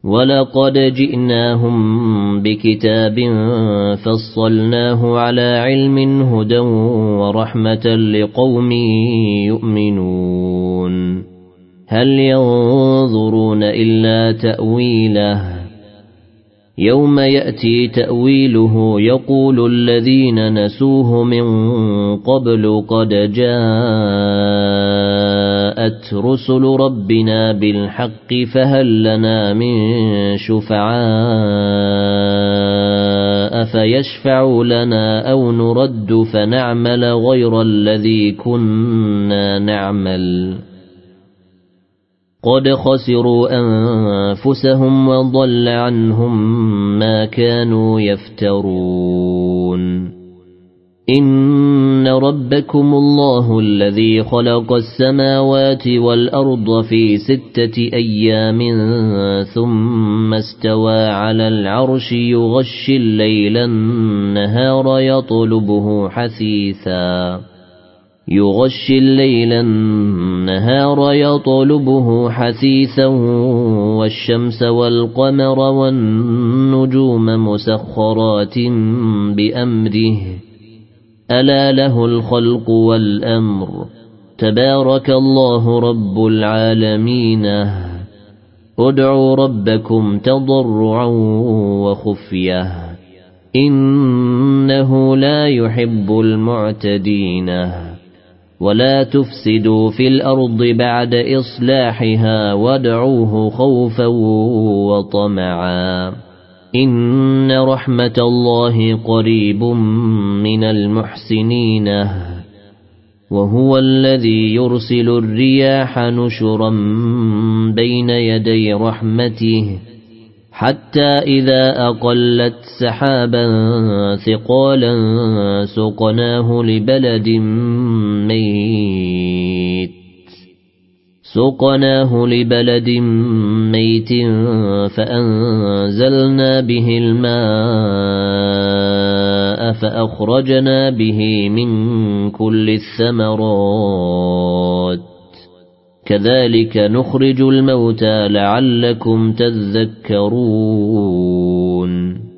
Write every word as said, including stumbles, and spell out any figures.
ولقد جئناهم بكتاب فصلناه على علم هدى ورحمة لقوم يؤمنون هل ينظرون إلا تأويله يوم يأتي تأويله يقول الذين نسوه من قبل قد جاءت رسل ربنا بالحق فهل لنا من شفعاء فيشفعوا لنا أو نرد فنعمل غير الذي كنا نعمل قد خسروا أنفسهم وضل عنهم ما كانوا يفترون إن ربكم الله الذي خلق السماوات والأرض في ستة أيام ثم استوى على العرش يغشي الليل النهار يطلبه حثيثا يغشي الليل النهار يطلبه حثيثا والشمس والقمر والنجوم مسخرات بأمره ألا له الخلق والأمر تبارك الله رب العالمين ادعوا ربكم تضرعا وخفية إنه لا يحب المعتدين ولا تفسدوا في الأرض بعد إصلاحها وادعوه خوفا وطمعا إن رحمة الله قريب من المحسنين وهو الذي يرسل الرياح نشرا بين يدي رحمته حتى إذا أقلت سحابا ثقالا سقناه لبلد ميت سقناه لبلد ميت فأنزلنا به الماء فأخرجنا به من كل الثمرات كذلك نخرج الموتى لعلكم تذكرون